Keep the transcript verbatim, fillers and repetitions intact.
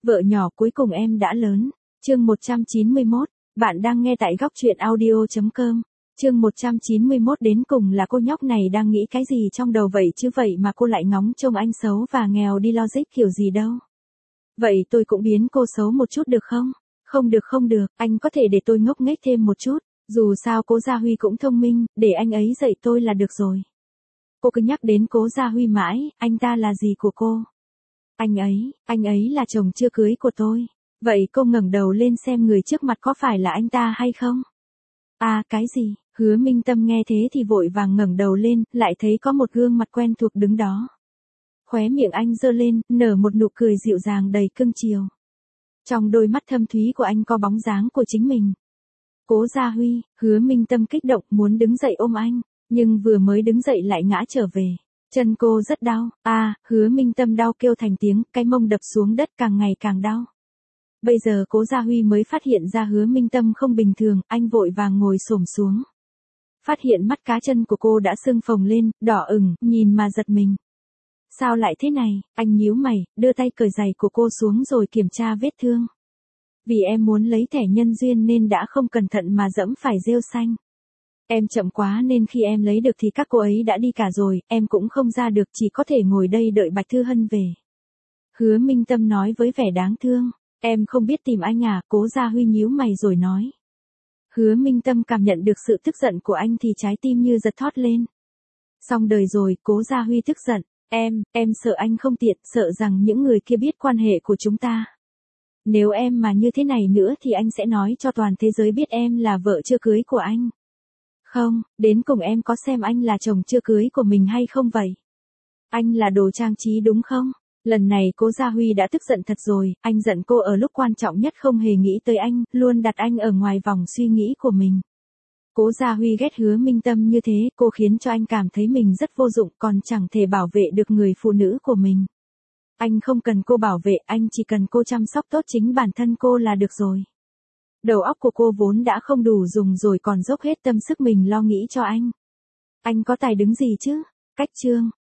Vợ nhỏ cuối cùng em đã lớn. Chương một trăm chín mươi mốt, bạn đang nghe tại góc truyện audio chấm com. Chương một trăm chín mươi mốt đến cùng là cô nhóc này đang nghĩ cái gì trong đầu vậy chứ vậy mà cô lại ngóng trông anh xấu và nghèo đi logic kiểu gì đâu. Vậy tôi cũng biến cô xấu một chút được không? Không được không được, anh có thể để tôi ngốc nghếch thêm một chút, dù sao Cố Gia Huy cũng thông minh, để anh ấy dạy tôi là được rồi. Cô cứ nhắc đến Cố Gia Huy mãi, anh ta là gì của cô? Anh ấy, anh ấy là chồng chưa cưới của tôi. Vậy cô ngẩng đầu lên xem người trước mặt có phải là anh ta hay không? À cái gì? Hứa Minh Tâm nghe thế thì vội vàng ngẩng đầu lên, lại thấy có một gương mặt quen thuộc đứng đó. Khóe miệng anh giơ lên, nở một nụ cười dịu dàng đầy cưng chiều. Trong đôi mắt thâm thúy của anh có bóng dáng của chính mình. Cố Gia Huy, Hứa Minh Tâm kích động muốn đứng dậy ôm anh, nhưng vừa mới đứng dậy lại ngã trở về. Chân cô rất đau, à, Hứa Minh Tâm đau kêu thành tiếng, cái mông đập xuống đất càng ngày càng đau. Bây giờ Cố Gia Huy mới phát hiện ra Hứa Minh Tâm không bình thường, anh vội vàng ngồi xổm xuống. Phát hiện mắt cá chân của cô đã sưng phồng lên, đỏ ửng, nhìn mà giật mình. Sao lại thế này, anh nhíu mày, đưa tay cởi giày của cô xuống rồi kiểm tra vết thương. Vì em muốn lấy thẻ nhân duyên nên đã không cẩn thận mà dẫm phải rêu xanh. Em chậm quá nên khi em lấy được thì các cô ấy đã đi cả rồi, em cũng không ra được, chỉ có thể ngồi đây đợi Bạch Thư Hân về. Hứa Minh Tâm nói với vẻ đáng thương, em không biết tìm anh à, Cố Gia Huy nhíu mày rồi nói. Hứa Minh Tâm cảm nhận được sự tức giận của anh thì trái tim như giật thót lên. Xong đời rồi, Cố Gia Huy tức giận, em, em sợ anh không tiện, sợ rằng những người kia biết quan hệ của chúng ta. Nếu em mà như thế này nữa thì anh sẽ nói cho toàn thế giới biết em là vợ chưa cưới của anh. Không, đến cùng em có xem anh là chồng chưa cưới của mình hay không vậy? Anh là đồ trang trí đúng không? Lần này Cố Gia Huy đã tức giận thật rồi, anh giận cô ở lúc quan trọng nhất không hề nghĩ tới anh, luôn đặt anh ở ngoài vòng suy nghĩ của mình. Cố Gia Huy ghét Hứa Minh Tâm như thế, cô khiến cho anh cảm thấy mình rất vô dụng, còn chẳng thể bảo vệ được người phụ nữ của mình. Anh không cần cô bảo vệ, anh chỉ cần cô chăm sóc tốt chính bản thân cô là được rồi. Đầu óc của cô vốn đã không đủ dùng rồi còn dốc hết tâm sức mình lo nghĩ cho anh. Anh có tài đứng gì chứ? Cách chương.